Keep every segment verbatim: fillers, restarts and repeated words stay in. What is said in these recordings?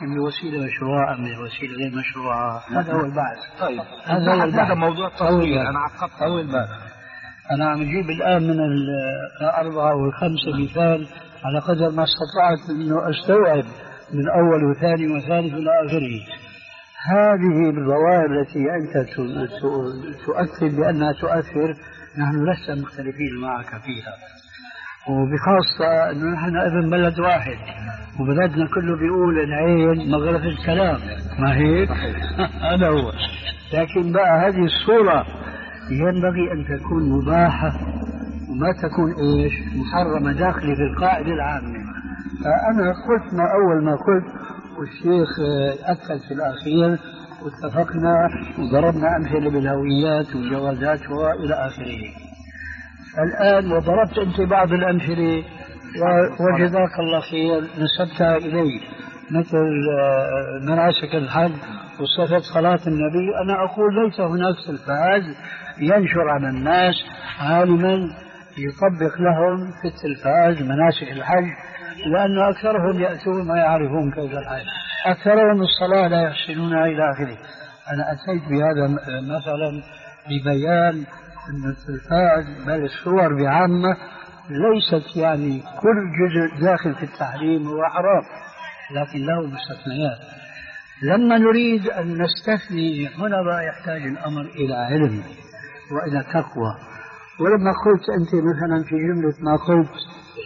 بوسيلة مشروعة أم بوسيلة غير مشروعة، هذا هو البحث. طيب هذا هو البحث. هذا موضوع التصوير. أنا عقبت أول باب. أنا عم أجيب الآن من الأربعة والخمسة مثال على قدر ما استطعت أنه أستوعب من أول وثاني وثالث إلى آخره. هذه الظواهر التي أنت تؤكد بأنها تؤثر، نحن لسنا مختلفين معك فيها، وبخاصة أنه نحن ابن بلد واحد، وبلدنا كله بيقول العين مغرفة الكلام، ما هيك؟ هذا هو. لكن بقى هذه الصورة ينبغي أن تكون مباحة وما تكون إيش محرمة داخل في القاعدة العامة. فأنا قلت ما أول ما قلت، والشيخ أكد في الأخير، واتفقنا وضربنا أمثلة بالهويات والجوازات وإلى آخره. الآن وضربت أنت بعض الأمثلة وجزاك الله خير نسبتها إلي، مثل مناسك الحج وصفة صلاة النبي. أنا أقول ليس هناك تلفاز ينشر على الناس عالما يطبق لهم في التلفاز مناسك الحج، لأن أكثرهم يأتون ما يعرفون كيف الحج، أكثرهم الصلاة لا يحسنونها إلى آخره. أنا أتيت بهذا مثلا لبيان أن التلفاز بل الصور بعامة ليست يعني كل جزء داخل في التحريم هو حرام، لكن له مستثنيات. لما نريد أن نستثني هنا بقى يحتاج الأمر إلى علم وإلى تقوى. ولما قلت أنت مثلا في جملة ما قلت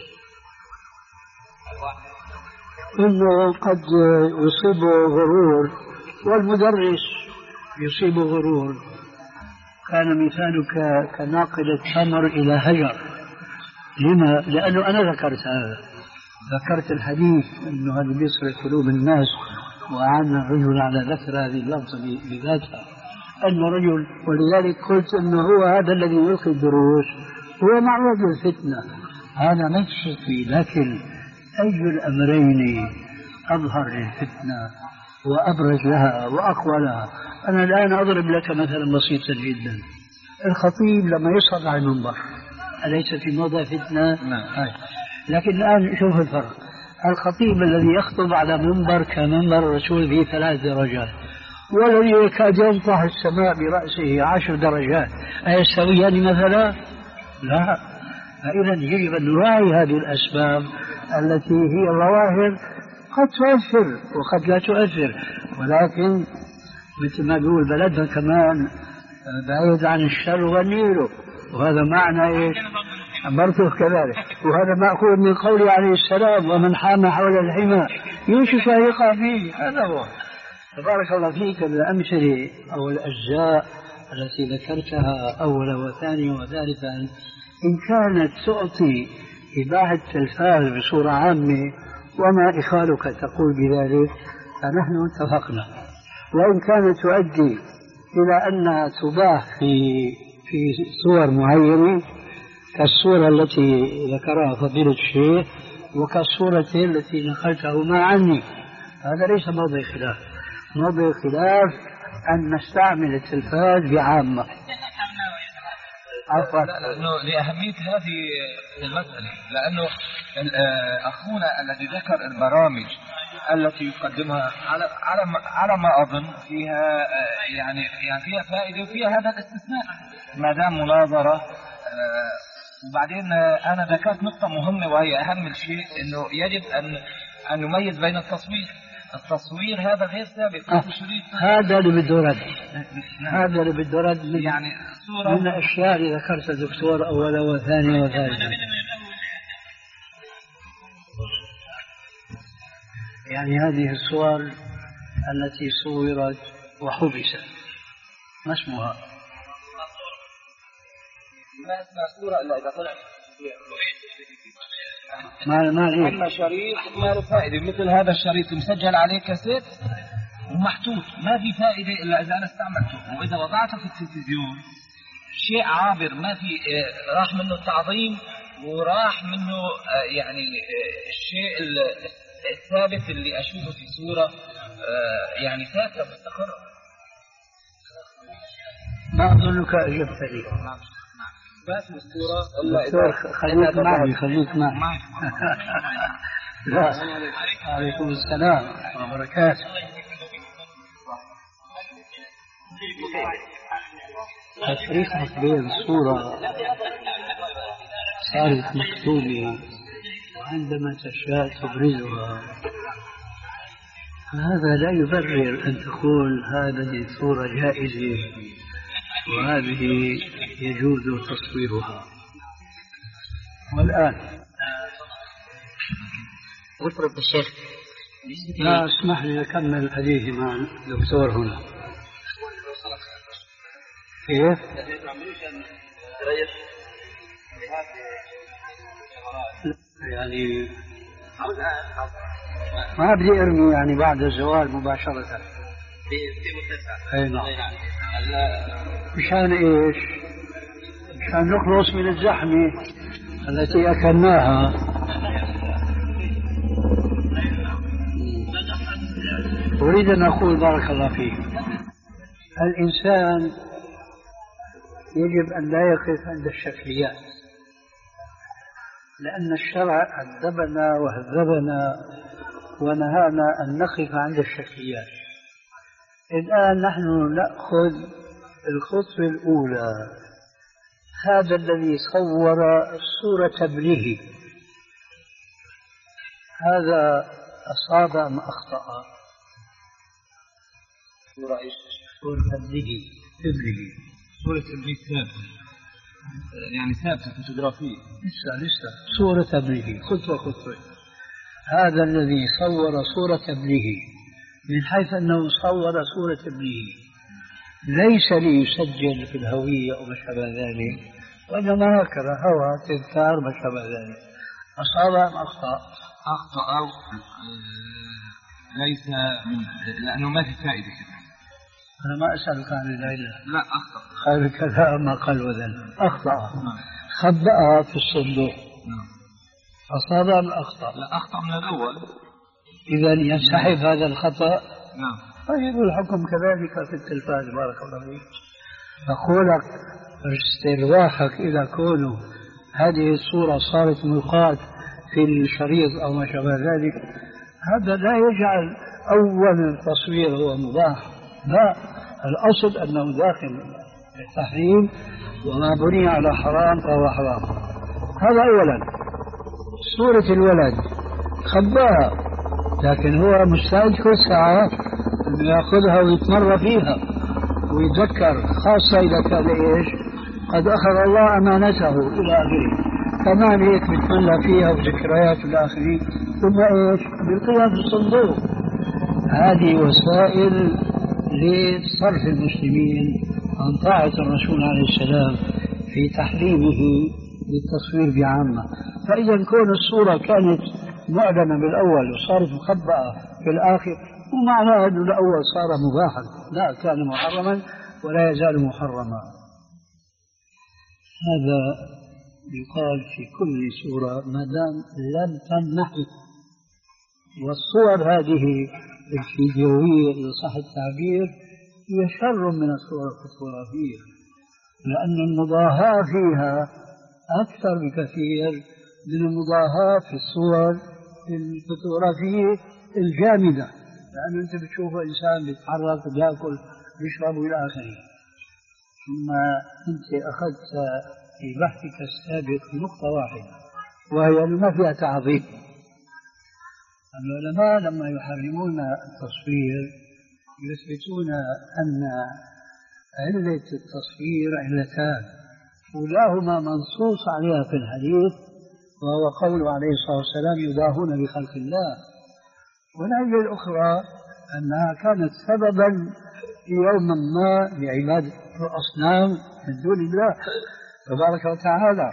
إنه قد يصيبه غرور والمدرس يصيبه غرور، كان مثالك كناقل التمر إلى هجر. لما؟ لأنه أنا ذكرت هذا، ذكرت الحديث أنه هذا بيصرف قلوب الناس، وأعان الرجل على ذكر هذه اللفظة بذاتها أن رجل، ولذلك قلت أنه هو هذا الذي يلقي الدروس هو معرض للفتنة، هذا ما يشك فيه. لكن أي الأمرين أظهر للفتنة وأبرز لها وأقوى لها؟ أنا الآن أضرب لك مثلا بسيطا جدا. الخطيب لما يصعد على المنبر أليس في موضع فتنة؟ نعم. لكن الآن شوف الفرق. الخطيب الذي يخطب على منبر كمنبر الرسول فيه ثلاث درجات، والذي يكاد ينطح السماء برأسه عشر درجات، أيستويان مثلا؟ لا. فإذا يجب أن نراعي هذه الأسباب التي هي ظواهر قد تؤثر وقد لا تؤثر، ولكن مثل ما بيقول بلدنا كمان بعيد عن الشر ونيله، وهذا معنى إيش؟ برضه كذلك. وهذا مأخوذ من قوله عليه السلام: ومن حام حول الحمى يوشك أن يقع فيه. هذا هو. تبارك الله فيك. الأمثلة أو الأجزاء التي ذكرتها أولا وثانيا وثالثا إن كانت تعطي إباحة التلفاز بصورة عامة وما إخالك تقول بذلك فنحن اتفقنا، وإن كانت تؤدي إلى أنها تباح في في صور معينة كالصورة التي ذكرها فضيلة الشيخ وكالصورة التي نقلتهما عني، هذا ليس موضع خلاف. موضع خلاف أن نستعمل التلفاز بعامة. عفوا. لأنه لأهمية هذه المسألة، لأنه أخونا الذي ذكر البرامج التي يقدمها على على على ما أظن فيها يعني يعني فيها فائدة وفيها هذا الاستثناء ما دام مناظرة. وبعدين أنا ذكرت نقطة مهمة وهي أهم شيء، إنه يجب أن أن نميز بين التصوير. التصوير هذا غير ثابت. آه. هذا اللي بده رد. هذا اللي بده رد من يعني صورة من الأشياء اللي ذكرتها دكتور أولا وثانيا وثالثا. يعني هذه الصور التي صورت وحبست ما اسمها؟ ما اسمها صورة إلا إذا طلعت ما ما ليه؟ أما شريط ما له فائدة، مثل هذا الشريط مسجل عليه كاسيت ومحطوط، ما في فائدة إلا إذا أنا استعملته. وإذا وضعته في التلفزيون شيء عابر، ما في راح منه التعظيم وراح منه يعني الشيء الثابت اللي أشوفه في صورة يعني ثابتة مستقرة. ما أظنك أجبت لي. ما في الصورة إلا إذا خليك معي خليك معي لا. عليكم السلام ورحمة الله وبركاته. تفريقك بين الصورة صارت مكتوبة وعندما تشاء تبرزها، هذا لا يبرر أن تقول هذه الصورة جائزة وهذه يجوز تصويرها. والآن وفرض الشيخ لا اسمح لي أكمل الحديث مع الدكتور هنا. كيف؟ يعني ما بدي ارمي يعني بعد الزوال مباشرة. اي نعم. مشان ايش؟ مشان نخلص من الزحمة التي اكلناها. اريد ان اقول بارك الله فيك، الانسان يجب ان لا يقف عند الشكليات، لأن الشرع أدبنا وهذبنا ونهانا أن نقف عند الشكليات. الآن نحن نأخذ الخطوة الأولى، هذا الذي صور صورة ابنه هذا أصاب أم أخطأ؟ صورة ابنه ابنه صورة ابنه ثابتة، يعني ثابتة فوتوغرافية. لسه لسه صورة ابنه خطوة خطوة. هذا الذي صور صورة ابنه من حيث أنه صور صورة ابنه ليس ليسجل في الهوية أو ما شابه ذلك، وإنما هكذا هوى تذكار ما شابه ذلك. أصاب أم أخطأ؟ أخطأ أو ليس من... لأنه ما في فائدة كده. أنا ما أسألك عن العلة. لا أخطأ. خير الكلام ما قال وذل. أخطأ. خبأها في الصندوق. نعم. أصاب أم أخطأ؟ لا أخطأ من الأول. إذا ينسحب هذا الخطأ. نعم. طيب الحكم كذلك في التلفاز بارك الله فيك. أقولك استرواحك إلى كونه هذه الصورة صارت ملقاة في الشريط أو ما شابه ذلك، هذا لا يجعل أول التصوير هو مباح. لا، الأصل أنه داخل التحريم وما بني على حرام فهو حرام. هذا أولا. صورة الولد خباها، لكن هو مستعد كل ساعة أنه يأخذها ويتمر فيها ويتذكر، خاصة إذا كان إيش قد أخذ الله أمانته إلى آخره. كمان هيك بتملى فيها وذكريات إلى آخره، ثم إيش بالقيام في الصندوق. هذه وسائل لصرف المسلمين عن طاعة الرسول عليه السلام في تحريمه للتصوير بعامة. فإذا كون الصورة كانت معلنة بالأول وصارت مخبأة في الآخر، ومعناه أنه الأول صار مباحا، لا كان محرما ولا يزال محرما. هذا يقال في كل صورة ما دام لم تنمحي. والصور هذه الفيديوية إذا صح التعبير هي شر من الصور الفوتوغرافية، لأن المضاهاة فيها أكثر بكثير من المضاهاة في الصور الفوتوغرافية الجامدة، لأن أنت بتشوف إنسان بيتحرك وبيأكل بيشرب إلى آخره. ثم أنت أخذت في بحثك السابق نقطة واحدة وهي ما فيها تعظيم. العلماء لما يحرمون التصوير يثبتون أن علة التصوير علتان، أولاهما منصوص عليها في الحديث وهو قوله عليه الصلاة والسلام يضاهون بخلق الله، والعلة الأخرى أنها كانت سببا يوما ما لعبادة الأصنام من دون الله تبارك وتعالى.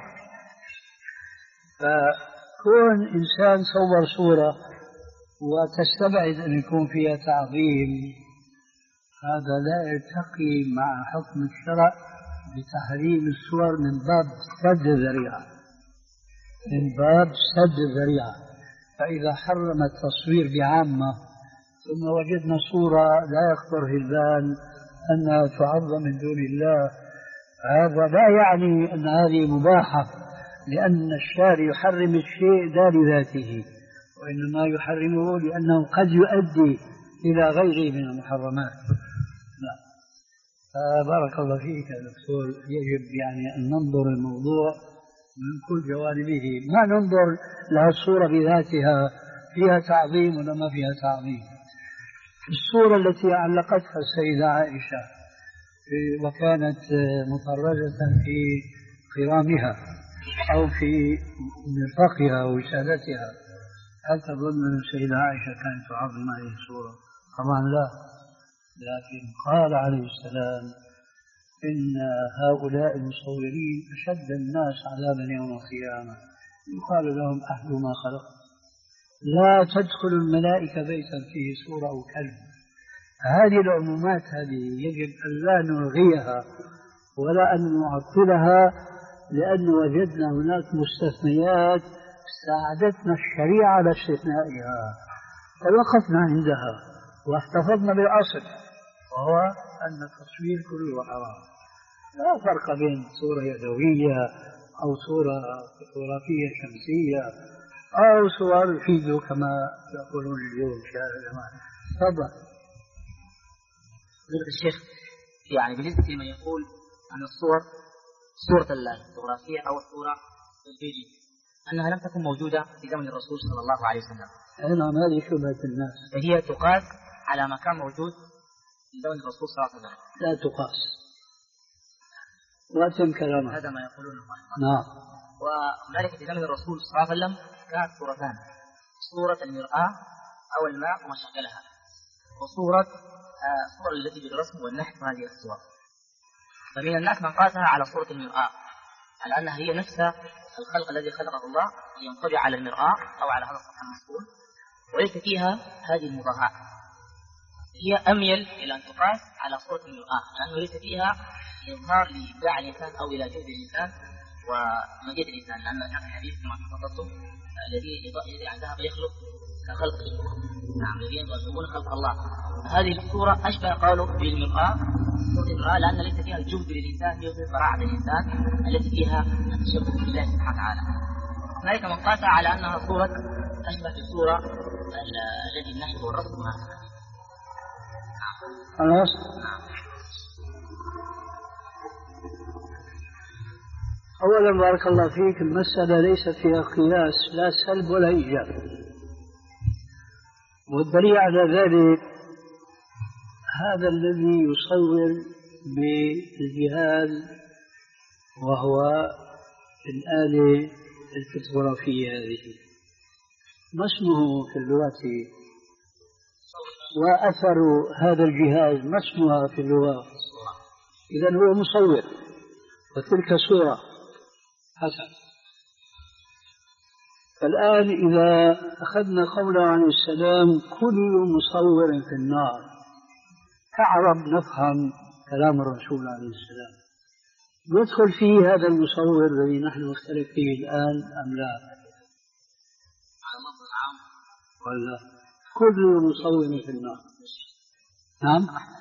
فكون إنسان صور صورة وتستبعد أن يكون فيها تعظيم، هذا لا يلتقي مع حكم الشرع بتحريم الصور من باب سد الذريعة، من باب سد الذريعة. فإذا حرم التصوير بعامة ثم وجدنا صورة لا يخطر في البال أنها تعظم من دون الله، هذا لا يعني أن هذه مباحة، لأن الشارع يحرم الشيء لا لذاته وإنما يحرمه لأنه قد يؤدي إلى غيره من المحرمات. لا. فبارك الله فيك يا دكتور، يجب يعني أن ننظر الموضوع من كل جوانبه، ما ننظر لها الصورة بذاتها فيها تعظيم ولا ما فيها تعظيم. الصورة التي علقتها السيدة عائشة وكانت مطرزة في قرامها أو في مرفقها ووسادتها، هل تظن أن السيدة عائشة كانت تعظم هذه الصورة؟ طبعا لا، لكن قال عليه السلام إن هؤلاء المصورين أشد الناس عذابا يوم القيامة، يقال لهم أهل ما خلق، لا تدخل الملائكة بيتا فيه صورة أو كلب. هذه العمومات هذه يجب أن لا نلغيها ولا أن نعطلها، لأن وجدنا هناك مستثنيات ساعدتنا الشريعة على استثنائها فوقفنا عندها واحتفظنا بالأصل، وهو أن التصوير كله حرام. لا فرق بين صورة يدوية أو صورة فوتوغرافية شمسية أو صور فيديو كما يقولون اليوم شارع الأمان. تفضل. فضيلة الشيخ، يعني بالنسبة لمن يقول أن الصور صورة الفوتوغرافية أو الصورة الفيديو أنها لم تكن موجودة في زمن الرسول صلى الله عليه وسلم. نعم، هذه شبهة الناس. فهي تقاس على ما كان موجود في زمن الرسول صلى الله عليه وسلم. لا تقاس. وأتم كلامه. هذا ما يقولونه. نعم. وهنالك في زمن الرسول صلى الله عليه وسلم كانت صورتان: صورة المرآة أو الماء وما شكلها، وصورة آه الصورة التي بالرسم والنحت هذه الصور. فمن الناس من قاسها على صورة المرآة على أنها هي نفس الخلق الذي خلقه الله ينطبع على المرآة أو على هذا السطح المسؤول، وليس فيها هذه المضاهاة. هي أميل إلى أن تقاس على صورة المرآة لأنه ليس فيها إظهار لإبداع الإنسان أو إلى جهد الإنسان ومجيد الإنسان، لأن كان الحديث كما تفضلتم الذي يعني ذهب يخلق كخلقه، نعم الذين يخلقون خلق الله. هذه الصورة أشبه قوله بالمرآة، صورة المرآة، لأن ليس فيها الجهد للإنسان يظهر براعة الإنسان التي فيها التشبه بالله سبحانه وتعالى. هنالك من قاس على أنها صورة أشبه بالصورة التي النحت والرسم مناسبة. خلاص. أولا بارك الله فيك، المسألة ليست فيها قياس لا سلب ولا إيجاب، والدليل على ذلك هذا الذي يصور بالجهاز وهو الآلة الفوتوغرافية هذه، ما اسمه في اللغة؟ وأثر هذا الجهاز ما اسمها في اللغة؟ إذن هو مصور، وتلك صورة حسن. فالآن إذا أخذنا قوله عليه السلام كل مصور في النار، تعرف نفهم كلام الرسول عليه السلام، يدخل فيه هذا المصور الذي نحن نختلف فيه الآن أم لا؟ ولا كل مصور في النار؟ نعم.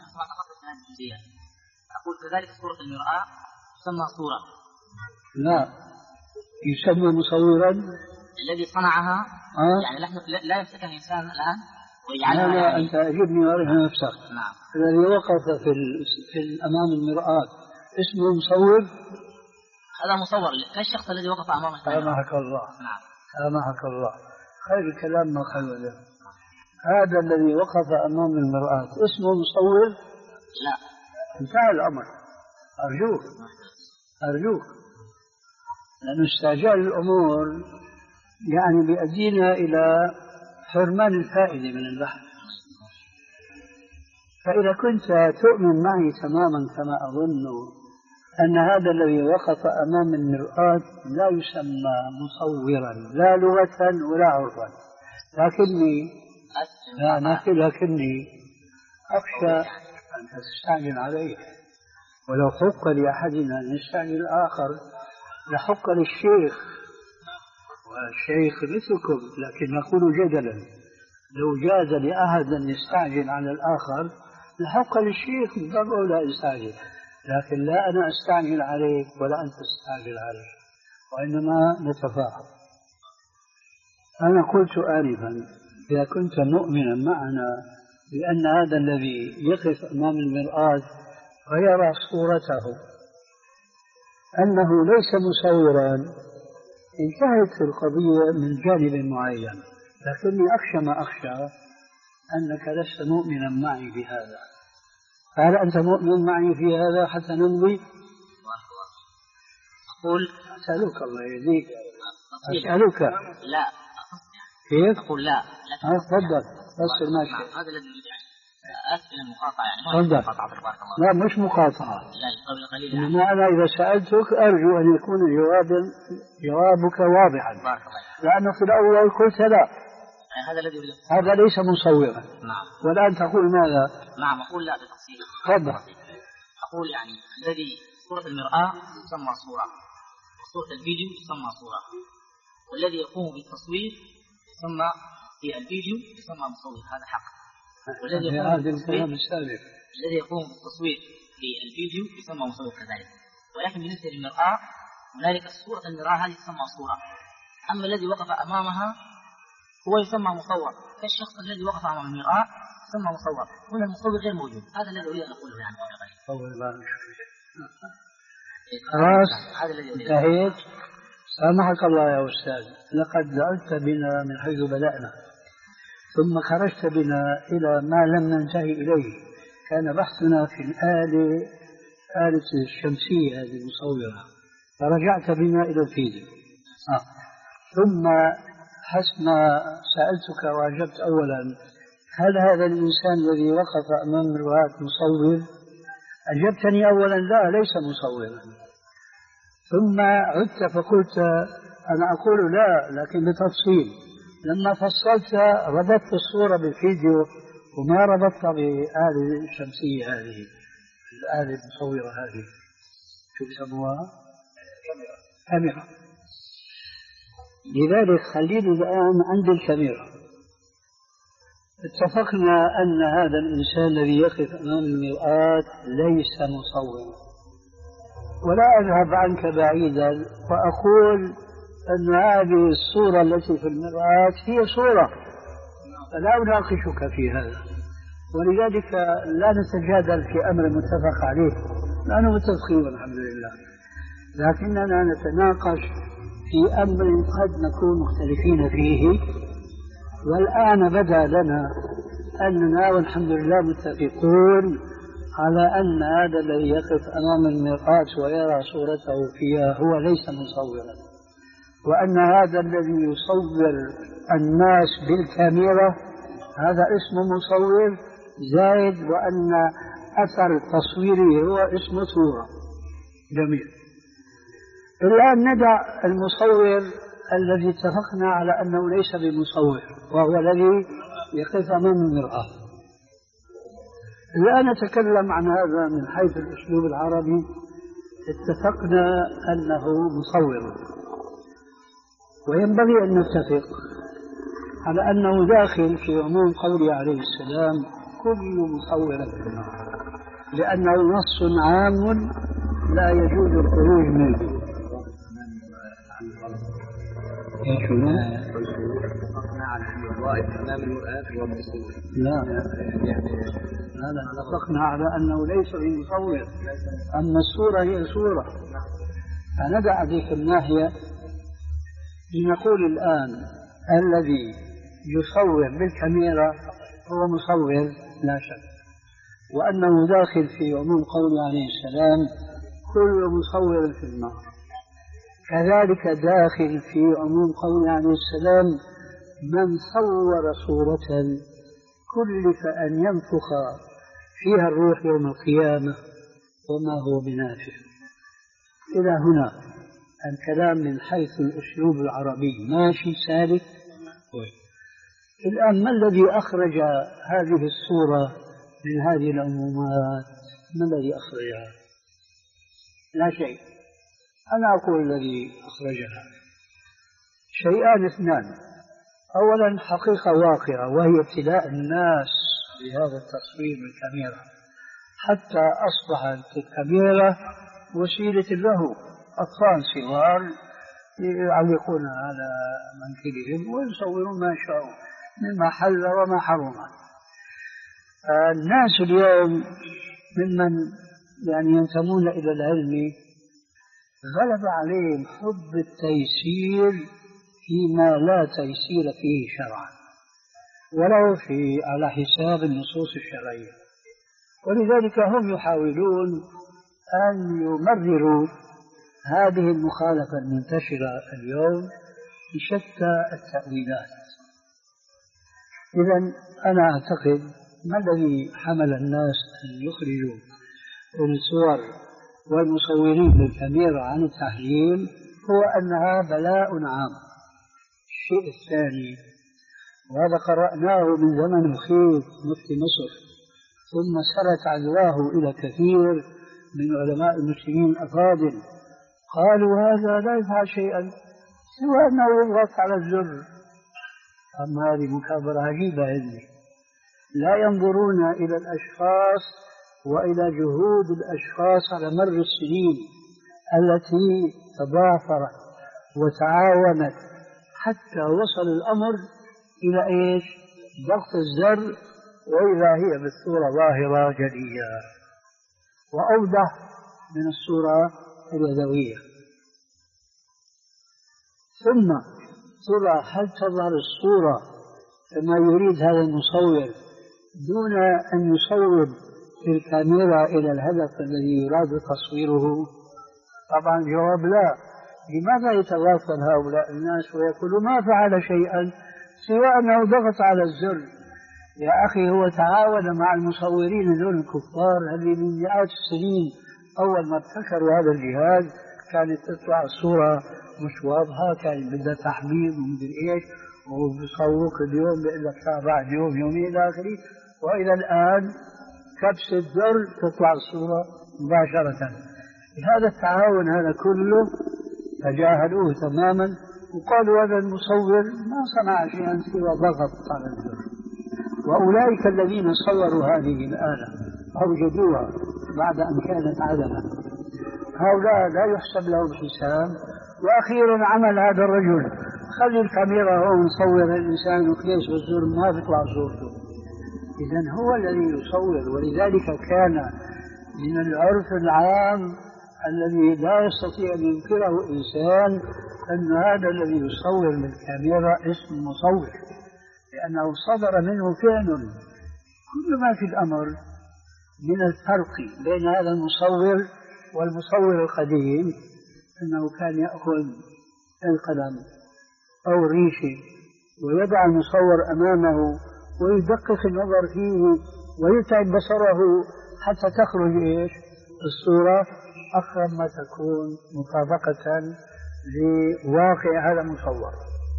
أقول كذلك صورة المرآة تسمى صورة. لا، يسمى مصورا الذي صنعها. آه؟ يعني نحن لا يمسكها الإنسان الآن ويجعلها. لا لا يعني أنت أجبني وأرها نفسك. نعم. الذي وقف في, في أمام المرآة اسمه مصور. هذا مصور كالشخص الذي وقف أمام المرآة. سامحك الله. نعم. سامحك الله، خير الكلام ما خير له. هذا الذي وقف أمام المرآة اسمه مصور؟ لا. انتهى الأمر. أرجوك أرجوك لأن استعجال الأمور يعني بيؤدينا إلى حرمان الفائدة من البحث. فإذا كنت تؤمن معي تماما كما أظن أن هذا الذي وقف أمام المرآة لا يسمى مصورا لا لغة ولا عرفا، لكني لا لكني أخشى أن تستعجل عليه، ولو حق لأحدنا أن يستعجل الآخر لحق للشيخ، والشيخ مثلكم، لكن نقول جدلا لو جاز لأحد أن يستعجل على الآخر لحق للشيخ من باب أولى يستعجل، لكن لا أنا أستعجل عليك ولا أنت تستعجل عليك، وإنما نتفاهم. أنا قلت آنفا إذا كنت مؤمنا معنا بأن هذا الذي يقف أمام المرآة ويرى صورته أنه ليس مصورا، انتهت القضية من جانب معين. لكني أخشى ما أخشى أنك لست مؤمنا معي بهذا. هل أنت مؤمن معي في هذا حتى نمضي؟ أقول أسألك الله يهديك، أسألك لا. كيف؟ أقول لا. تفضل فسر ما شئت. هذا الذي يعني آسف المقاطعة يعني ما مقاطعة. لا مش مقاطعة. لا قبل قليل. إنما أنا إذا سألتك أرجو أن يكون جواب جوابك واضحا. لأنه في الأول قلت لا. هذا الذي يريد. هذا ليس مصورا. نعم. والآن تقول ماذا؟ نعم أقول لا بتفصيل. تفضل. أقول يعني الذي صورة المرآة تسمى صورة، وصورة الفيديو تسمى صورة، والذي يقوم بالتصوير يسمى في الفيديو يسمى مصور. هذا حق. والذي يقوم بالتصوير الذي يقوم بالتصوير في الفيديو يسمى مصور كذلك. ولكن بالنسبة للمرآة هنالك صورة المرآة هذه تسمى صورة، أما الذي وقف أمامها هو يسمى مصور، كالشخص الذي وقف أمام المرآة يسمى مصور. هنا المصور غير موجود. هذا الذي أريد أن أقوله يعني. خلاص انتهيت. سامحك الله يا أستاذ، لقد زعلت بنا من حيث بدأنا ثم خرجت بنا إلى ما لم ننتهي إليه. كان بحثنا في الآلة آلة الشمسية هذه المصورة، فرجعت بنا إلى الفيديو. آه. ثم حسب ما سألتك وأجبت أولا هل هذا الإنسان الذي وقف أمام مرآة مصور؟ أجبتني أولا لا ليس مصورا. ثم عدت فقلت أنا أقول لا لكن بتفصيل. لما فصلت ربطت الصورة بالفيديو وما ربطت بآلة الشمسية هذه، الآلة المصورة هذه شو يسموها؟ كاميرا. لذلك خلينا الآن عند الكاميرا. اتفقنا أن هذا الإنسان الذي يقف أمام المرآة ليس مصورا، ولا أذهب عنك بعيدا وأقول أن هذه الصورة التي في المرآة هي صورة، فلا أناقشك في هذا. ولذلك لا نتجادل في أمر متفق عليه، نحن متفقين والحمد لله، لكننا نتناقش في أمر قد نكون مختلفين فيه. والآن بدا لنا أننا والحمد لله متفقون على أن هذا الذي يقف أمام المرآة ويرى صورته فيها هو ليس مصورا، وأن هذا الذي يصور الناس بالكاميرا هذا اسمه مصور زائد، وأن أثر تصويره هو اسمه صورة. جميل. الآن ندع المصور الذي اتفقنا على أنه ليس بمصور وهو الذي يقف أمام المرآة. الآن نتكلم عن هذا من حيث الأسلوب العربي. اتفقنا أنه مصور، وينبغي أن نتفق على أنه داخل في عموم قوله عليه السلام كل مصور في النار، لأنه نص عام لا يجوز الخروج منه. لا لا اتفقنا على أنه ليس بمصور، أما الصورة هي صورة. فندع ذيك الناحية لنقول الآن الذي يصور بالكاميرا هو مصور لا شك، وأنه داخل في عموم قوله عليه السلام كل مصور في النار. كذلك داخل في عموم قوله عليه السلام من صور صورة كلف أن ينفخ فيها الروح يوم القيامة وما هو بنافخ. إلى هنا الكلام من حيث الأسلوب العربي ماشي سالك. الآن ما الذي أخرج هذه الصورة من هذه العمومات؟ ما الذي أخرجها؟ لا شيء. أنا أقول الذي أخرجها شيئان اثنان. أولا حقيقة واقعة، وهي ابتلاء الناس بهذا التصوير بالكاميرا، حتى أصبحت الكاميرا وسيلة له. أطفال صغار يعلقون على منكبهم ويصورون ما شاءوا مما حل وما حرم. الناس اليوم ممن يعني ينتمون إلى العلم غلب عليهم حب التيسير فيما لا تيسير فيه شرعا ولو في على حساب النصوص الشرعية، ولذلك هم يحاولون أن يمرروا هذه المخالفة المنتشرة اليوم بشتى التأويلات. إذن أنا أعتقد ما الذي حمل الناس أن يخرجوا الصور والمصورين بالكاميرا عن التحليل هو أنها بلاء عام. الشيء الثاني، وهذا قرأناه من زمن الخيط مفتي مصر، ثم سرت عدواه إلى كثير من علماء المسلمين الأفاضل، قالوا هذا لا يفعل شيئا سوى أنه يضغط على الزر. أما هذه مكابرة عجيبة عندي، لا ينظرون إلى الأشخاص وإلى جهود الأشخاص على مر السنين التي تضافرت وتعاونت حتى وصل الأمر إلى إيش؟ ضغط الزر، وإذا هي بالصورة ظاهرة جلية وأوضح من الصورة اليدوية. ثم ترى هل تظهر الصورة كما يريد هذا المصور دون أن يصور بالكاميرا إلى الهدف الذي يراد تصويره؟ طبعا جواب لا. لماذا يتغافل هؤلاء الناس ويقولوا ما فعل شيئا سوى أنه ضغط على الزر؟ يا أخي هو تعاون مع المصورين ذول الكفار اللي من مئات السنين أول ما ابتكروا هذا الجهاز كانت تطلع الصورة مش واضحة، كان بدها تحميض ومدري إيش، وبصوروك اليوم بيقول لك بعد يوم يومين إلى آخره، وإلى الآن كبس الزر تطلع الصورة مباشرة. هذا التعاون هذا كله تجاهلوه تماما وقالوا هذا المصور ما صنع شيئا سوى ضغط على الزر. وأولئك الذين صوروا هذه الآلة أوجدوها بعد أن كانت عدما، هؤلاء لا يحسب لهم حساب. وأخيرا عمل هذا الرجل خلي الكاميرا هون نصور الإنسان وكيس بالزر ما بيطلع صورته. إذن هو الذي يصور. ولذلك كان من العرف العام الذي لا يستطيع أن ينكره إنسان أن هذا الذي يصور بالكاميرا اسم مصور، لأنه صدر منه فعل. كل ما في الأمر من الفرق بين هذا المصور والمصور القديم أنه كان يأخذ القلم أو الريشة ويضع المصور أمامه ويدقق النظر فيه ويتعب بصره حتى تخرج إيش؟ الصورة أقرب ما تكون مطابقة لواقع هذا المصور.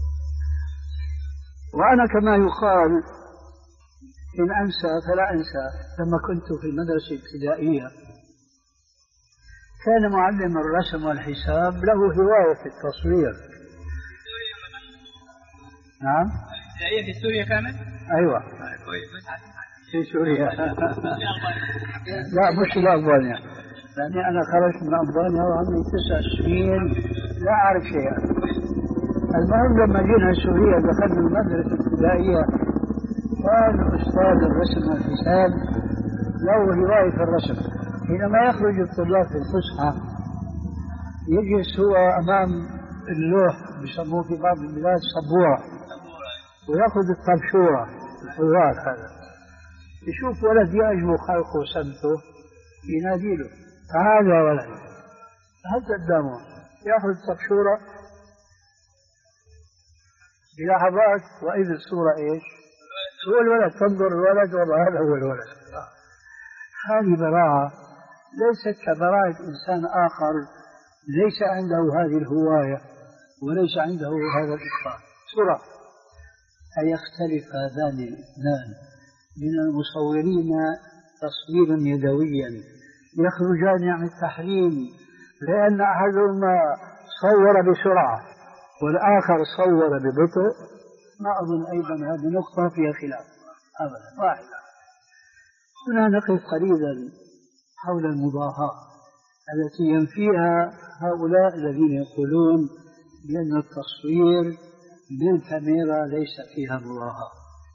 وأنا كما يقال إن أنسى فلا أنسى، لما كنت في المدرسة الابتدائية كان معلم الرسم والحساب له هواية في التصوير. نعم؟ في سوريا كانت؟ أيوة في سوريا. لا مش في ألبانيا، لأني أنا خرجت من ألبانيا وعمري تسع سنين لا أعرف شيئا. المهم لما جينا سوريا دخلنا المدرسة الابتدائية كان أستاذ الرسم والحساب له هواية في الرسم. حينما يخرج الطلاب في الفسحة يجلس هو أمام اللوح بيسموه في بعض البلاد سبورة، ويأخذ الطبشورة الحوار هذا، يشوف ولد يعجبه خلقه وسمته ينادي له تعال يا ولد، هل قدامه يأخذ الطبشورة بلحظات وإذ الصورة إيش؟ هو الولد، تنظر الولد والله هذا هو الولد. هذه براعة ليست كبراعة إنسان آخر ليس عنده هذه الهواية وليس عنده هذا الإتقان. سرعة أن يختلف هذان الاثنان من المصورين تصويرا يدويا يخرجان عن التحريم، لأن أحدهما صور بسرعة والآخر صور ببطء. ما أظن أيضا هذه نقطة فيها خلاف أبدا واحدة. هنا نقف قليلا حول المضاهاة التي ينفيها هؤلاء الذين يقولون لأن التصوير بالكاميرا ليس فيها مضاهاة.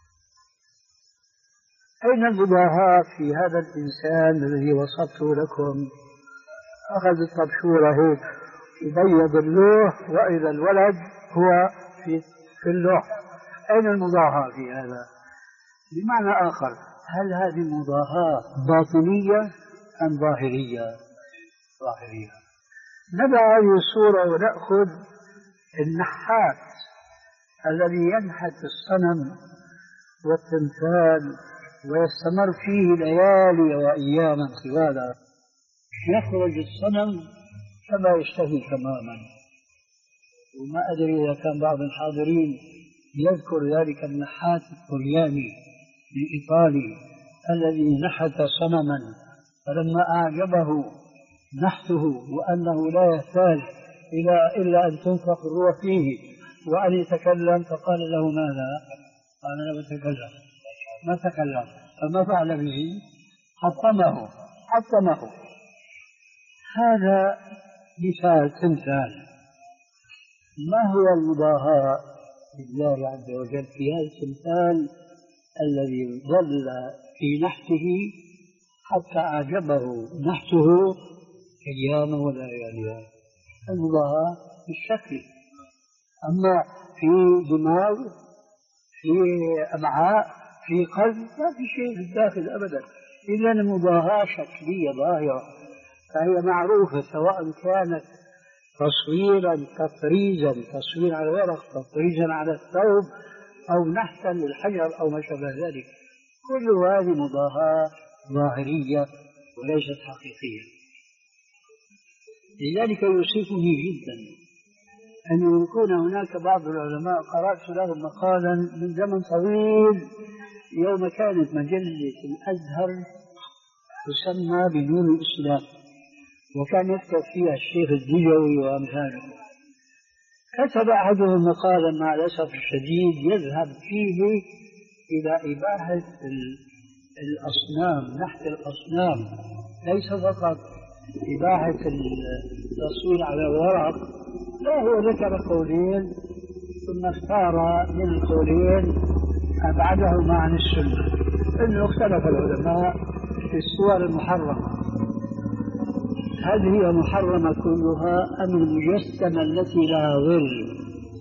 أين المضاهاة في هذا الإنسان الذي وصفته لكم؟ أخذ الطبشورة هيك يبيض اللوح وإذا الولد هو في, في اللوح. أين المضاهاة في هذا؟ بمعنى آخر، هل هذه المضاهاة باطنية أم ظاهرية؟ ظاهرية. نضع هذه الصورة ونأخذ النحات الذي ينحت الصنم والتمثال ويستمر فيه ليالي وأياما طوالا، يخرج الصنم كما يشتهي تماما. وما أدري إذا كان بعض الحاضرين يذكر ذلك النحات الطلياني الإيطالي الذي نحت صنما، فلما أعجبه نحته وأنه لا يحتاج إلى إلا أن تنفخ الروح فيه وأن يتكلم، فقال له ماذا؟ قال لا أتكلم. ما تكلم. فما فعل به؟ حطمه حطمه. هذا مثال تمثال. ما هو المضاهاة لله عز وجل في هذا التمثال الذي ظل في نحته حتى أعجبه نحته أياما ولياليها؟ المضاهاة في الشكل. أما في دماغ، في أمعاء، في قلب، ما في شيء في الداخل أبدا، إلا المضاهاة شكلية ظاهرة، فهي معروفة سواء كانت تصويرا تطريزا، تصوير على الورق، تطريزا على الثوب، أو نحتا للحجر أو ما شابه ذلك. كل هذه مضاهاة ظاهرية وليست حقيقية. لذلك يؤسفني جدا أن يكون هناك بعض العلماء، قرأت لهم مقالا من زمن طويل يوم كانت مجلة الأزهر تسمى بنور الإسلام، وكان يكتب فيها الشيخ الدجوي وأمثاله. كتب أحدهم مقالا مع الأسف الشديد يذهب فيه إلى إباحة الأصنام، نحت الأصنام، ليس فقط إباحة التصوير على الورق. لا، هو ذكر قولين ثم اختار من القولين أبعدهما عن السنة، إنه اختلف العلماء في الصور المحرمة، هل هي محرمة كلها أم المجسمة التي لها ظل؟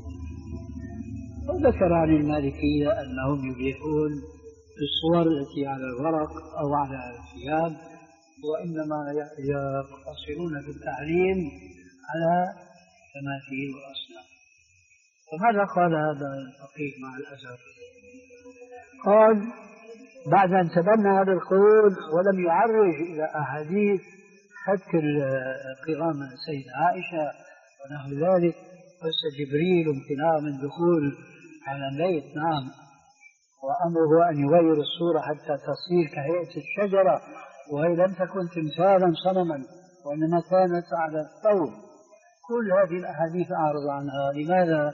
وذكر عن المالكية أنهم يبيحون الصور التي على الورق أو على الثياب، وإنما يقتصرون في التعليم على تماثيل وأصنام. فماذا قال هذا الفقيه مع الأسف؟ قال بعد أن تبنى هذا القول ولم يعرج إلى أحاديث حتى قرام السيدة عائشة ونحو ذلك، قصة جبريل امتناع من دخول على البيت، نعم، وأمره أن يغير الصورة حتى تصير كهيئة الشجرة، وهي لم تكن تمثالا صنما وإنما كانت على الثوب. كل هذه الأحاديث أعرض عنها. لماذا؟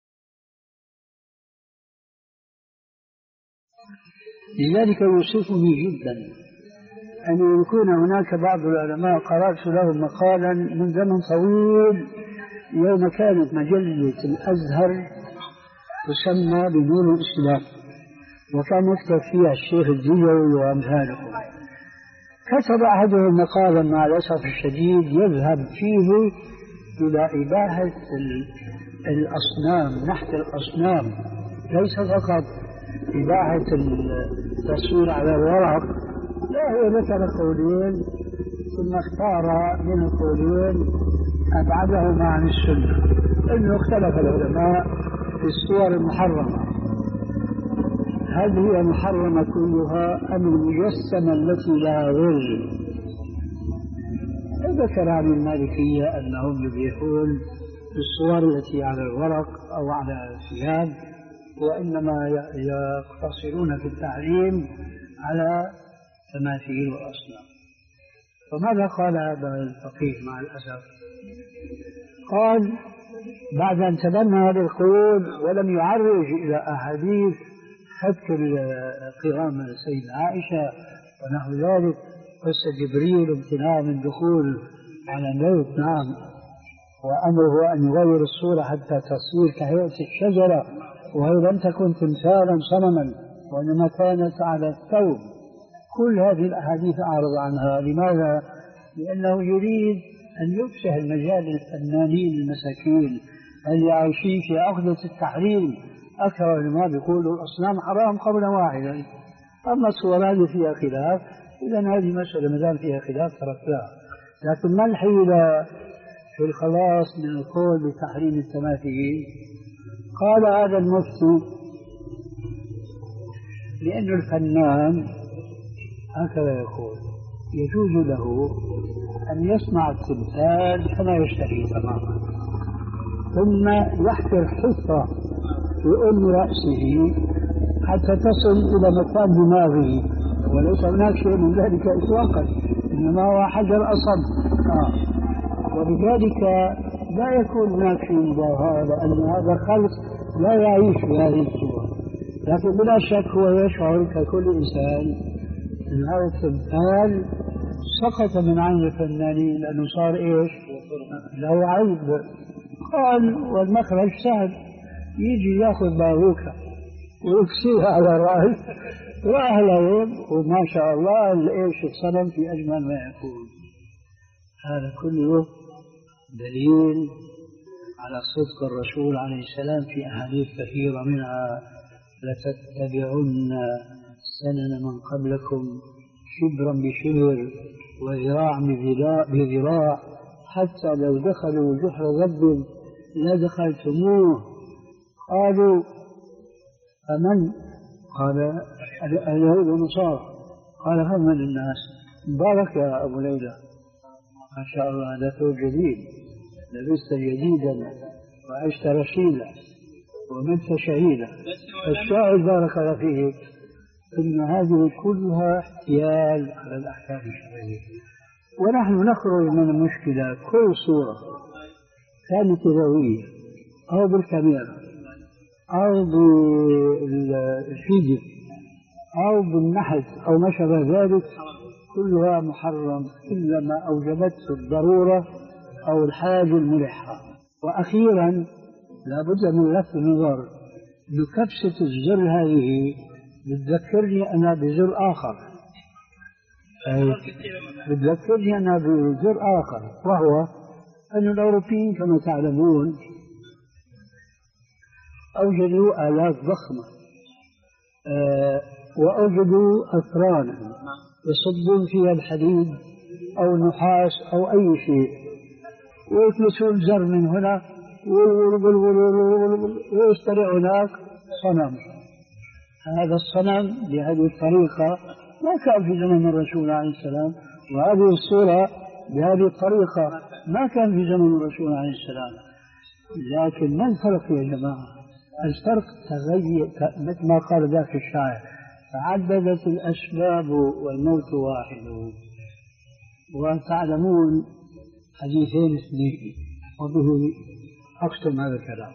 لذلك يؤسفني جدا أن يكون هناك بعض العلماء، قرأت لهم مقالا من زمن طويل يوم كانت مجلة الأزهر تسمى بنور الإسلام، وكان يكتب فيها الشيخ الدجوي وأمثاله. كتب أحدهم مقالا مع الأسف الشديد يذهب فيه إلى إباحة الأصنام، نحت الأصنام، ليس فقط إباحة التصوير على الورق. لا، هو ذكر قولين ثم اختار من القولين أبعدهما عن السنة، إنه اختلف العلماء في الصور المحرمة، هل هي محرمة كلها أم المجسمة التي لها ظل؟ ذكر عن المالكية أنهم يبيحون الصور التي على الورق أو على الثياب، وإنما يقتصرون في التعليم على تماثيل وأصنام. فماذا قال هذا الفقيه مع الأسف؟ قال بعد أن تبنى هذا القول ولم يعرج إلى أحاديث حتى قرام السيدة عائشة ونحو ذلك، قصة جبريل امتناع من دخول على الموت، نعم، وأمره أن يغير الصورة حتى تصير كهيئة الشجرة، وهي لم تكن تمثالا صنما وإنما كانت على الثوب. كل هذه الأحاديث أعرض عنها. لماذا؟ لأنه يريد أن يفسح المجال للفنانين المساكين اللي عايشين في عقدة التحريم. أكثر العلماء بيقولوا الأصنام حرام قولا واحدا، أما الصور هذه فيها خلاف، إذا هذه مسألة ما دام فيها خلاف تركناها. لكن ما الحيلة في الخلاص من القول بتحريم التماثيل؟ قال هذا المفتي لأن الفنان هكذا يقول يجوز له أن يصنع التمثال كما يشتهي تماما، ثم يحفر حفرة في أم رأسه حتى تصل إلى مكان دماغه، وليس هناك شيء من ذلك إطلاقا، إنما هو حجر أصم. آه. وبذلك لا يكون هناك شيء مضاهاة، لأن هذا خلق لا يعيش بهذه الصورة. لكن بلا شك هو يشعر ككل إنسان أن هذا التمثال سقط من عين الفنانين لأنه صار إيش؟ له عيب. قال والمخرج سهل، يجي ياخذ باروكة ويكسيها على الرأس وأهله، وما شاء الله الإيش الصنم في أجمل ما يكون. هذا كله دليل على صدق الرسول عليه السلام في أحاديث كثيرة، منها لتتبعن سنن من قبلكم شبرا بشبر وذراع بذراع حتى لو دخلوا جحر ذب لدخلتموه. قالوا فمن؟ قال اليهود والنصارى. قال فمن الناس؟ مبارك يا أبو ليلى، ما شاء الله هذا ثوب جديد، لبست جديدا وعشت رشيدا ومت شهيدا. الشاعر بارك الله فيك إن هذه كلها احتيال على الأحكام الشرعية. ونحن نخرج من المشكلة كل صورة كانت يدوية أو بالكاميرا أو بالفيديو أو بالنحت أو ما شابه ذلك، كلها محرم إلا ما أوجبته الضرورة أو الحاجة الملحة. وأخيرا لا بد من لفت النظر أن كبسة الزر هذه بتذكرني أنا بزر آخر، أي بتذكرني أنا بزر آخر، وهو أن الأوروبيين كما تعلمون أوجدوا آلات ضخمة أه وأوجدوا أثرانا يصبون فيها الحديد أو النحاس أو أي شيء، ويكنسون زر من هنا ويشتري هناك صنم. هذا الصنم بهذه الطريقة ما كان في زمن الرسول عليه السلام، وهذه الصورة بهذه الطريقة ما كان في زمن الرسول عليه السلام. لكن ما الفرق يا جماعة؟ الفرق تغير مثل ما قال ذاك الشاعر تعددت الأسباب والموت واحد. وتعلمون حديثين اثنين وبه أقسم هذا الكلام.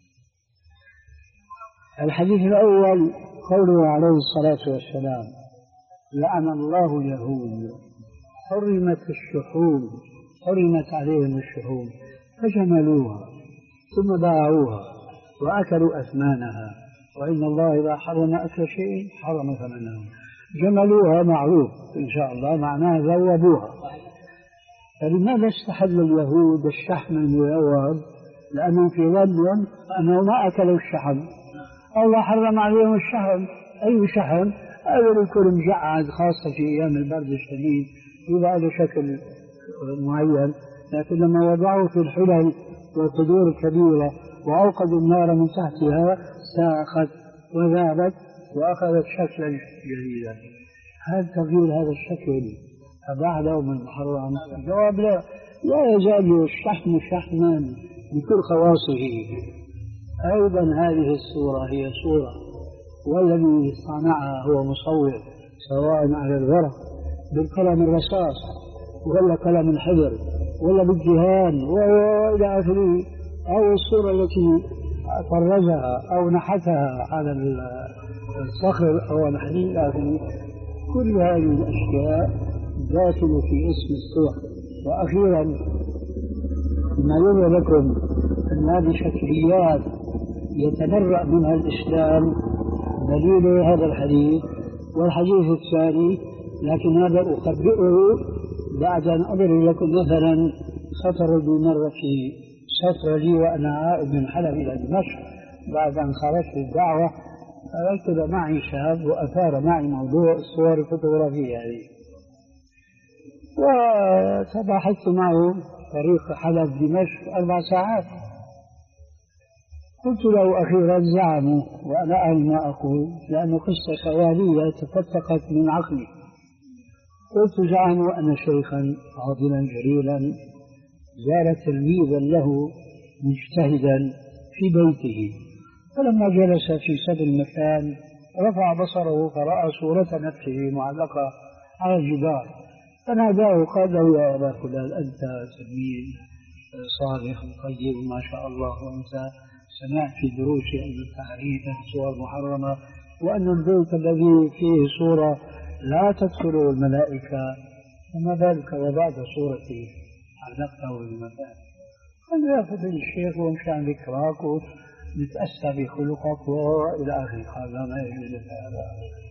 الحديث الأول قوله عليه الصلاة والسلام لعن الله اليهود حرمت الشحوم حرمت عليهم الشحوم فجملوها ثم باعوها وأكلوا أثمانها، وإن الله إذا حرم أكل شيء حرم ثمنه. جملوها معروف إن شاء الله معناها ذوبوها. فلماذا استحل اليهود الشحم المذوب؟ لأنهم في ظن أنهم ما أكلوا الشحم، الله حرم عليهم الشحم. أي شحم؟ هذا يكون مجعد خاصة في أيام البرد الشديد يبقى له شكل معين، لكن لما وضعوا في الحلل والقدور الكبيرة وأوقدوا النار من تحتها ساخت وذابت وأخذت شكلا جديدا. هل تغيير هذا الشكل أبعده من المحرم؟ الجواب لا، لا يزال الشحم شحما بكل خواصه. أيضا هذه الصورة هي صورة، والذي صنعها هو مصور، سواء على الورق بالقلم الرصاص ولا قلم الحبر ولا بالدهان وإلى آخره، أو الصورة التي طرزها أو نحتها على الصخر أو الحديد إلى آخره. كل هذه الأشياء داخلة في اسم الصور. وأخيرا ما يروى لكم أن هذه شكليات يتبرأ منها الإسلام دليل هذا الحديث. والحديث الثاني، لكن هذا أخبئه بعد أن أضرب لكم مثلا خطر بمرة في سفر لي وأنا عائد من حلب إلى دمشق بعد أن خرجت الدعوة، ركب معي شاب وأثار معي موضوع الصور الفوتوغرافية هذه، وتباحثت معه طريق حلب دمشق أربع ساعات. قلت له أخيرا زعموا وأنا أعلم ما أقول لأنه قصة خيالية تفتقت من عقلي. قلت زعموا أن شيخا عاضلا جليلا زار تلميذا له مجتهدا في بيته، فلما جلس في صدر المكان رفع بصره فرأى صورة نفسه معلقة على الجدار، فناداه قال له يا أبا فلان أنت تلميذ صالح طيب ما شاء الله، وأنت سمعت في دروسي أن التحريف صور محرمة، وأن البيت الذي فيه صورة لا تدخله الملائكة، وما ذلك وبعد صورتي علقته بالمكان. قال ياخذ الشيخ وامشي عن ذكراك ونتأسى بخلقك وإلى آخره. قال لا، ما يجوز هذا.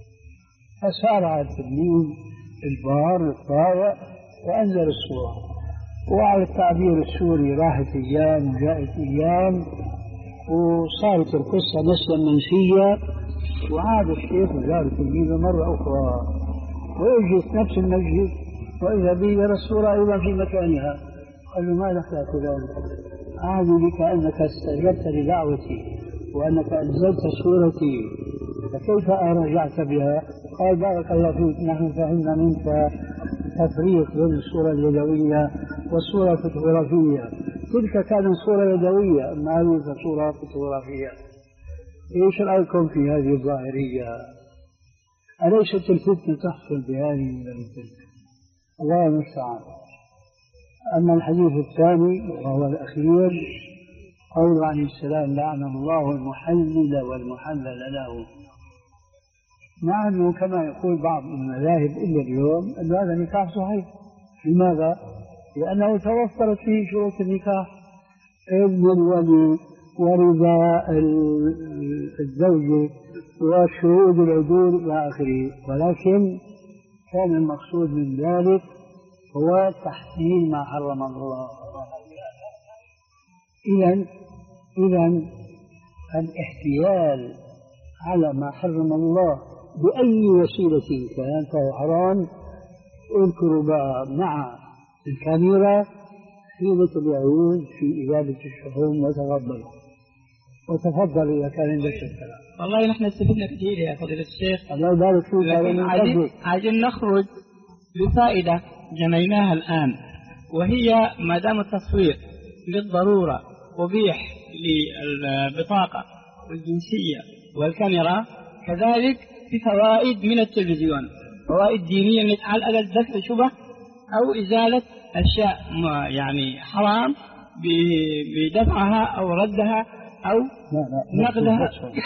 فسارع التلميذ البار الطائع وأنزل الصورة، وعلى التعبير السوري راحت أيام وجاءت أيام وصارت القصة نسيا منسية، وعاد الشيخ وزار تلميذه مرة أخرى ويجي في نفس المسجد وإذا به يرى الصورة أيضا في مكانها. قال له ما لك يا فلان؟ أعد بك أنك استجبت لدعوتي وأنك أنزلت صورتي، فكيف رجعت بها؟ قال بارك الله فيك، نحن فهمنا منك تفريق بين الصورة اليدوية والصورة الفوتوغرافية، تلك كانت صورة يدوية أما هذه صورة فوتوغرافية. إيش رأيكم في هذه الظاهرية؟ أليست الفتنة تحصل بهذه الفتنة؟ الله المستعان. أما الحديث الثاني وهو الأخير قول عليه السلام لعن الله المحلل والمحلل له، مع أنه كما يقول بعض المذاهب إلا اليوم أن هذا نكاح صحيح. لماذا؟ لأنه توفرت فيه شروط النكاح، إذن الولي ورضا الزوج وشهود العدول إلى آخره، ولكن كان المقصود من ذلك هو تحسين ما حرم الله. إذن إذن الاحتيال على ما حرم الله بأي وسيلة كان فهو حرام. اذكروا بقى مع الكاميرا حيلة اليهود في إزالة الشحوم وتفضل وتفضل إذا كان عندك الكلام. والله نحن استفدنا كثير يا فضيلة الشيخ. الله يبارك فيك. عايزين نخرج بفائدة جمعناها الآن، وهي ما دام التصوير للضرورة مبيح للبطاقة والجنسية والكاميرا، كذلك في فوائد من التلفزيون، فوائد دينية على دفع شبه أو إزالة أشياء يعني حرام بدفعها أو ردها أو نقدها.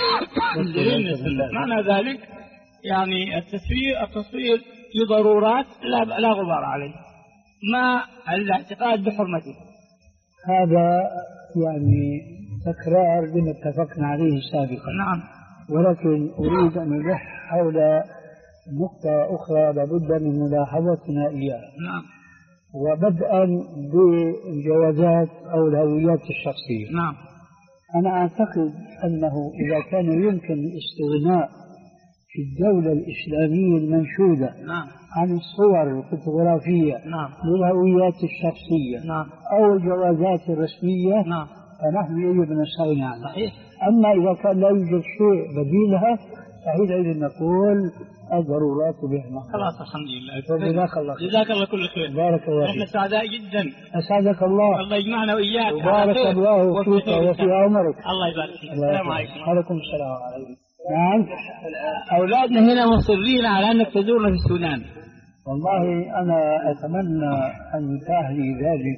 معنى ذلك يعني التصوير التصوير لضرورات لا لا غبار عليه مع الاعتقاد بحرمته. هذا يعني تكرار لما اتفقنا عليه سابقا. نعم. ولكن أريد أن ألح حول نقطة أخرى لابد من ملاحظتنا إياها. نعم. وبدءا بالجوازات أو الهويات الشخصية. نعم. أنا أعتقد أنه إذا كان يمكن الاستغناء في الدولة الإسلامية المنشودة نعم. عن الصور الفوتوغرافية نعم. للهويات الشخصية نعم. أو الجوازات الرسمية نعم. فنحن يجب أن نستغني عنها. صحيح. أما إذا كان لا يوجد شيء بديلها فحينئذ نقول الضرورات بها. خلاص الحمد لله. جزاك الله خير. جزاك الله كل خير. بارك الله فيك. نحن سعداء جدا. أسعدك الله. الله يجمعنا وإياك. وبارك الله فيك وفي عمرك. الله يبارك فيك. السلام عليكم. وعليكم السلام عليكم. نعم. أولادنا هنا مصرين على أنك تزورنا في السودان. والله أنا أتمنى أن يتاح لي ذلك،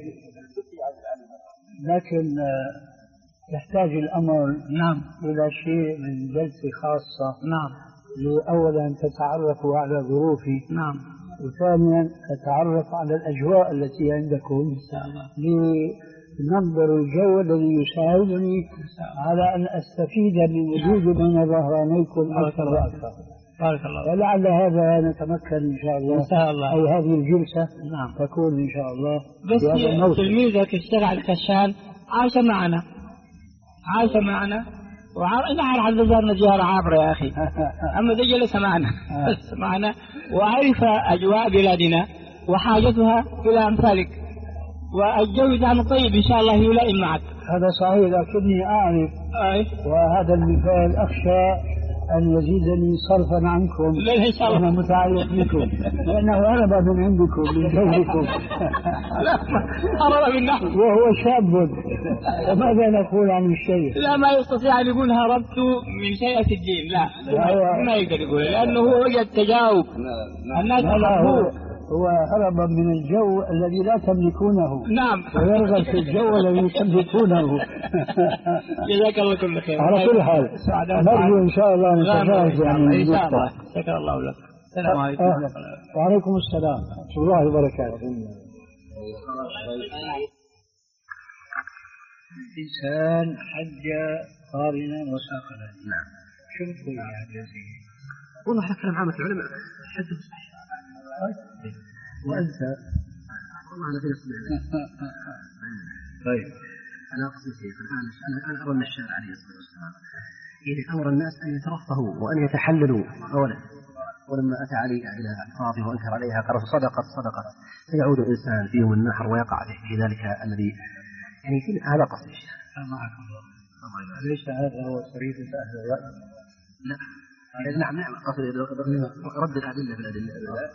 لكن يحتاج الأمر نعم إلى شيء من جلسة خاصة. نعم. أولا تتعرفوا على ظروفي. نعم. وثانيا تتعرف على الأجواء التي عندكم ننظر الجو الذي يساعدني على أن أستفيد من وجود بين ظهرانيكم أكثر وأكثر. بارك الله. ولعل هذا نتمكن إن شاء الله. إن شاء الله. أو هذه الجلسة نعم تكون إن شاء الله. بس تلميذك اشتغل كشان عاش معنا عاش معنا ونعرف عن زارنا زيارة عابرة يا أخي. أما ذي جلس معنا معنا وعرف أجواء بلادنا وحاجتها إلى أمثالك، والجو كان طيب إن شاء الله يلائم معك. هذا صحيح، لكني أعرف أي. وهذا المثال أخشى أن يزيدني صرفا عنكم. لا إن شاء الله. أنا متعلق بكم لأنه هرب من عندكم من جوكم. لا هرب من نحن وهو شاب، فماذا نقول عن الشيء؟ لا ما يستطيع أن يقول هربت من شيء في الدين، لا ما يقدر يقول، لأنه هو وجد تجاوب الناس أحبوه. هو هرب من الجو الذي لا تملكونه. نعم. ويرغب في الجو الذي تملكونه. جزاك الله كل خير. على كل حال نرجو إن شاء الله نتفاعل يعني. إن شاء الله. شكر الله لك. السلام عليكم. وعليكم السلام ورحمة الله وبركاته. إنسان حج قارنا وساقنا. نعم. شو نقول يا جزي؟ والله احنا كلام عامة العلماء حج وأنت والله أنا في نفس طيب أنا أقصد شيء الآن أنا أرى أن الشارع عليه الصلاة والسلام يعني أمر الناس أن يترفهوا وأن يتحللوا أولا، ولما أتى علي إلى ألفاظه وأنكر عليها قال صدقت صدقت فيعود الإنسان في يوم النحر ويقع في ذلك الذي يعني هذا قصد الشيء. معك الله. ليس هذا هو طريقة أهل الرأي؟ لا. نعم نعم قصد رد الأدلة بالأدلة.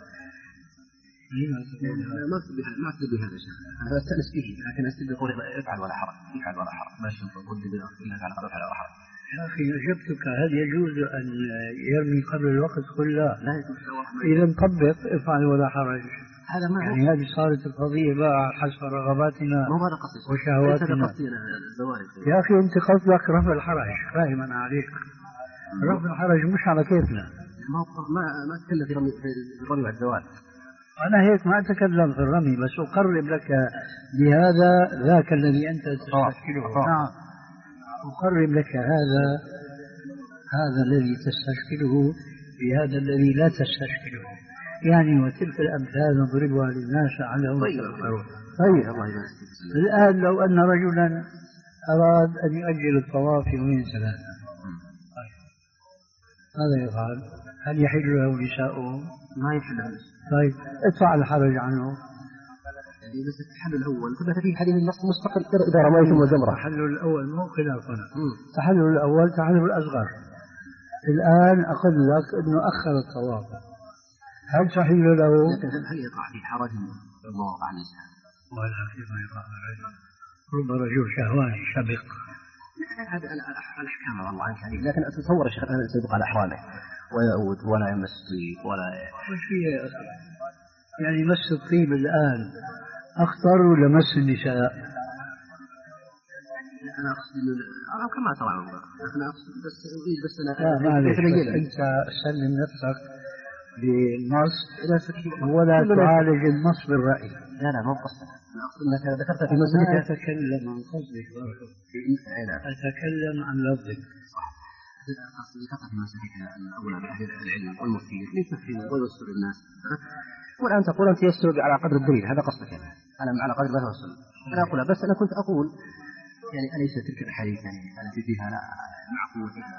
ما أقصد ما أقصد بهذا الشيء، أنا أستأنس به لكن أستأنس بقول افعل ولا حرج، افعل ولا حرج، ما شئت قل إلا فعل افعل ولا حرج. يا أخي أجبتك هل يجوز أن يرمي قبل الوقت؟ قل لا. لا يجوز. إذا طبق افعل ولا حرج. هذا ما يعني هذه صارت القضية بقى حسب رغباتنا وشهواتنا. يا أخي أنت قصدك رفع الحرج، فاهم أنا عليك. رفع الحرج مش على كيفنا. ما ما ما أتكلم في رمي في الرمي والزواج. أنا هيك ما أتكلم في الرمي، بس أقرب لك بهذا ذاك الذي أنت تستشكله. نعم أقرب لك هذا هذا الذي تستشكله بهذا الذي لا تستشكله، يعني وتلك الأمثال نضربها للناس على طيب. طيب الله يبارك. الآن لو أن رجلا أراد أن يؤجل الطواف يومين ثلاثة، ماذا يفعل؟ هل يحل له نساؤه؟ ما يحل له. طيب ادفع الحرج عنه. يعني بس التحلل الأول ثبت فيه حديث النص مستقل إذا رميتم الجمرة. التحلل الأول مو خلافنا. التحلل الأول تحلل الأصغر. الآن أقول لك إنه أخر الطواف، هل تحل له؟ لكن هل يقع في حرج مواقع النساء؟ ولا فيما يقع الرجل، رب رجل شهواني شبق. هذا الأحكام والله عنك يعني، لكن أتصور الشيخ أن سيبقى على إحرامه ويعود ولا يمس طيب ولا وش هي يعني مس الطيب الآن أخطر ولا مس النساء؟ أنا أقصد أنا كما طبعا أنا أقصد بس بس أنا معلش أنت سلم نفسك بالنص ولا تعالج النص بالرأي. لا لا ما قصدك، أنا أقصد أنك ذكرت في مسألة. لا أتكلم عن قصدك، أتكلم عن لفظك. أقصد ذكرت في مسألة أولى بأهل العلم والمفتين ليستفهموا ويوصلوا الناس، والآن تقول أنت يسر على قدر الدليل، هذا قصدك يعني أنا على قدر ما توصل. أنا أقول بس أنا كنت أقول يعني أليس تلك الأحاديث يعني التي فيها لا معقول فيها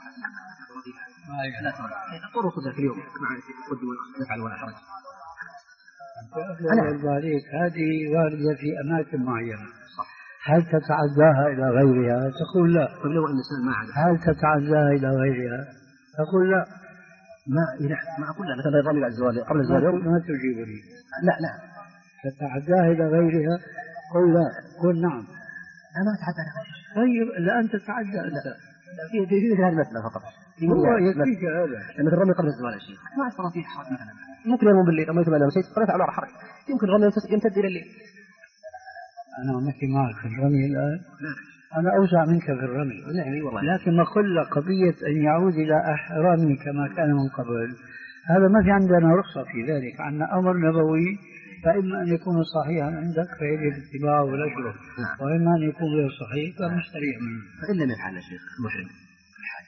لا تقول خذها في اليوم مع تقدم وتفعل ولا حرج. أنا عليك هذه واردة في أماكن معينة، هل تتعداها إلى غيرها؟ تقول لا. طيب لو الإنسان ما عاد هل تتعداها إلى غيرها؟ تقول لا. ما لا ما أقول لا مثلا الرمي بعد الزواج قبل الزواج ما تجيبني. لا لا تتعداها إلى غيرها؟ قل لا. قل نعم. أنا ما أتعدى. طيب لا أنت تتعدى أنت. في في في هذه المسألة فقط. هو يكفيك هذا. لما الرمي قبل الزواج شيء ما أصلا فيه حرج مثلا. ممكن يرمون بالليل رميت ما نسيت فلا تعمل حرج. يمكن الرمي يمتد إلى الليل. أنا ماشي معك في الرمي الآن. أنا أوسع منك في الرمي. لكن ما قل قضية أن يعود إلى أحرامي كما كان من قبل، هذا ما في عندنا رخصة في ذلك، عندنا أمر نبوي فإما أن يكون صحيحا عندك فيجب اتباعه ونشره، وإما أن يكون غير صحيح فمستريح منه. فإن لم يفعل شيخ محرم الحاج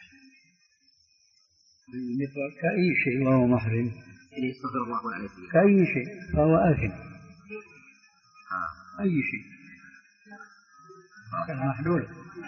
كأي شيء وهو محرم، إليه استغفر الله عليه كأي شيء فهو آثم. أي شيء كان محلول.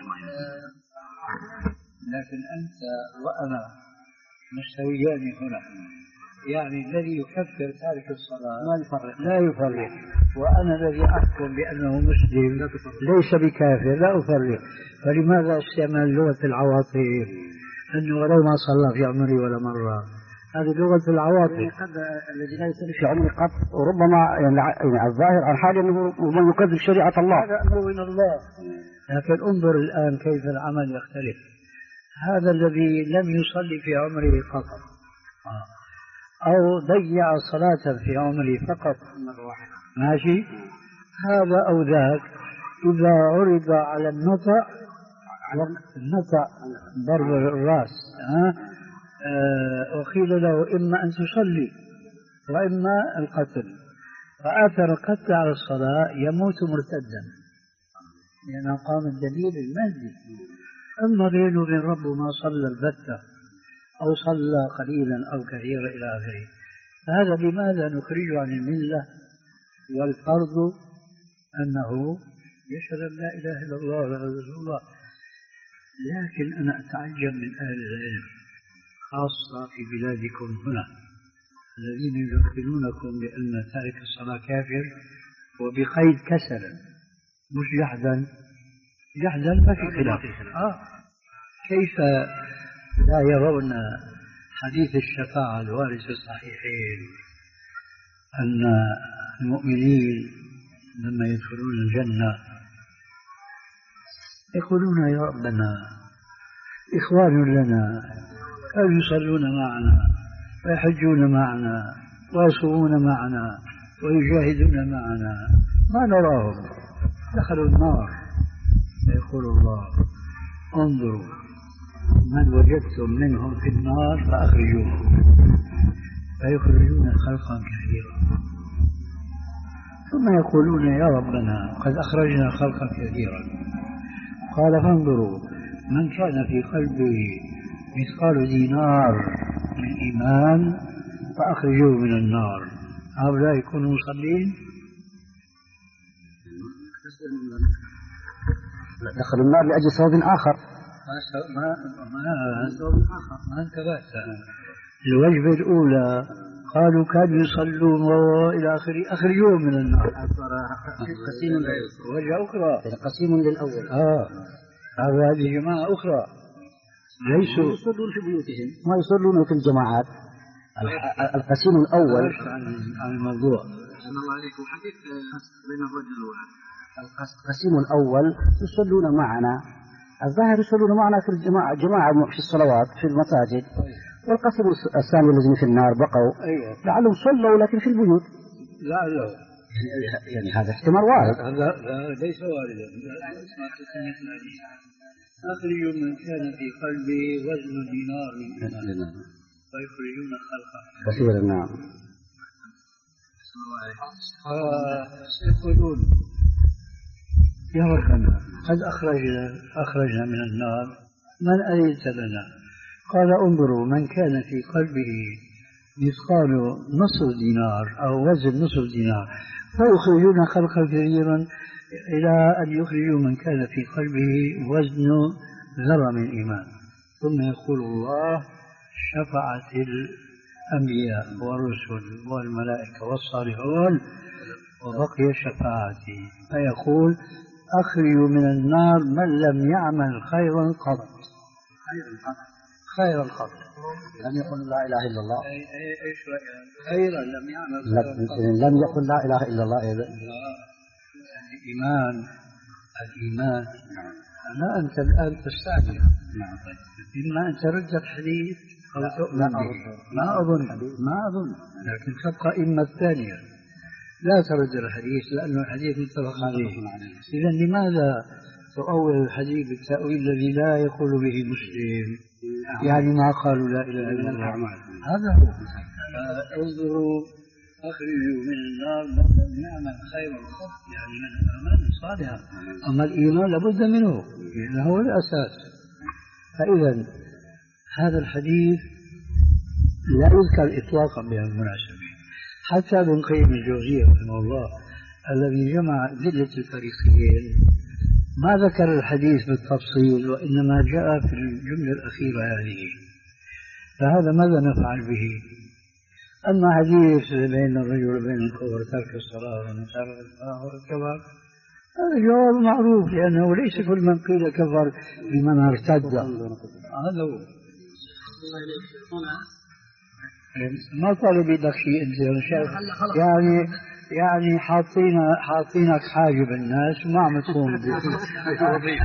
لكن أنت وأنا مستويان هنا، يعني الذي يكفر تارك الصلاة ما يفرق لا يفرق، وأنا الذي أحكم بأنه مسلم ليس بكافر لا أفرق. فلماذا استعمال لغة العواطف؟ أنه ولو ما صلى في عمري ولا مرة، هذه لغة العواطف. قد الذي لا يصلي في عمره قط وربما يعني الظاهر عن حال أنه من يكذب شريعة الله، هذا أمر من الله. لكن انظر الآن كيف العمل يختلف. هذا الذي لم يصلي في عمره فقط أو ضيع صلاة في عمره فقط ماشي، هذا أو ذاك إذا عرض على النطع النطع ضرب الرأس وقيل له إما أن تصلي وإما القتل، فآثر القتل على الصلاة يموت مرتدا، لأنه قام الدليل المهدي. أما بينه وبين ربه ما صلى البتة أو صلى قليلا أو كثيرا إلى آخره، فهذا لماذا نخرجه عن الملة؟ والفرض أنه يشهد أن لا إله إلا الله ولا رسول الله. لكن أنا أتعجب من أهل العلم خاصة في بلادكم هنا الذين يذكرونكم بأن تارك الصلاة كافر، وبقيد كسلا مش جحدا. جحدا ما في خلاف. آه. كيف لا يرون حديث الشفاعة الوارد في الصحيحين أن المؤمنين لما يدخلون الجنة يقولون يا ربنا إخوان لنا كانوا يصلون معنا ويحجون معنا ويصومون معنا ويجاهدون معنا ما نراهم، دخلوا النار. فيقول الله انظروا من وجدتم منهم في النار فأخرجوهم، فيخرجون خلقا كثيرا، ثم يقولون يا ربنا قد أخرجنا خلقا كثيرا. قال فانظروا من كان في قلبه مثقال دينار من إيمان فأخرجوه من النار. هؤلاء يكونوا مصلين؟ دخلوا النار لأجل سبب آخر. ما ما سبب آخر ما انتبهت. الوجبة الأولى قالوا كانوا يصلون وإلى آخره، أخرجوهم من النار. قسيم وجهة أخرى قسيم للأول. آه هذه جماعة أخرى ليسوا يصلون في بيوتهم ما يصلون في الجماعات. القسيم الأول عن الموضوع. الله عليكم حديث بين الرجل القسيم الأول يصلون معنا، الظاهر يصلون معنا في الجماعة جماعة في الصلوات في المساجد، والقسم الثاني الذين في النار بقوا لعلهم صلوا لكن في البيوت. لا لا يعني هذا احتمال وارد. هذا ليس واردا. أخرجوا من كان في قلبه وزن دينار من إيمان فيخرجون خلقا كثيرا. نعم. يقولون يا ربنا قد أخرجنا أخرجنا من النار من أريد لنا؟ قال انظروا من كان في قلبه مثقال نصف دينار أو وزن نصف دينار فيخرجون خلقا كثيرا إلى أن يخرجوا من كان في قلبه وزن ذرة من إيمان. ثم يقول الله شفعت الأنبياء والرسل والملائكة والصالحون وبقي شفاعتي، فيقول أخرجوا من النار من لم يعمل خيرا قط. خيرا قط لم يقل لا إله إلا الله. ايش خيرا لم يعمل لم يقل لا إله إلا الله. إذا الإيمان الإيمان لا أنت الآن تستعجل. إما أن ترد الحديث أو تؤمن به. ما أظن ما أظن لكن تبقى إما الثانية لا ترد الحديث لأنه الحديث متفق عليه. إذا لماذا تؤول الحديث بالتأويل الذي لا يقول به مسلم؟ يعني ما قالوا لا إله إلا الله. هذا هو. انظروا أخرجوا من النار من نعمل خير الخط، يعني من الأعمال الصالحة. أما الإيمان لابد منه لأنه هو الأساس. فإذا هذا الحديث لا يذكر إطلاقا بالمناسبة. حتى ابن قيم الجوزية رحمه الله الذي جمع أدلة الفريقين ما ذكر الحديث بالتفصيل، وإنما جاء في الجملة الأخيرة هذه. فهذا ماذا نفعل به؟ أما حديث بين الرجل وبين الكفر ترك الصلاة ومتابعة الصلاة والكفر، هذا جواب معروف، لأنه ليس كل من قيل كفر بمن ارتد. هذا هو. ما طالب بدك شيء انت يعني يعني حاطين حاطينك حاجب الناس وما عم تقوم بالوظيفه.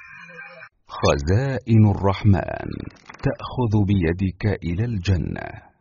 خزائن الرحمن تأخذ بيدك إلى الجنة.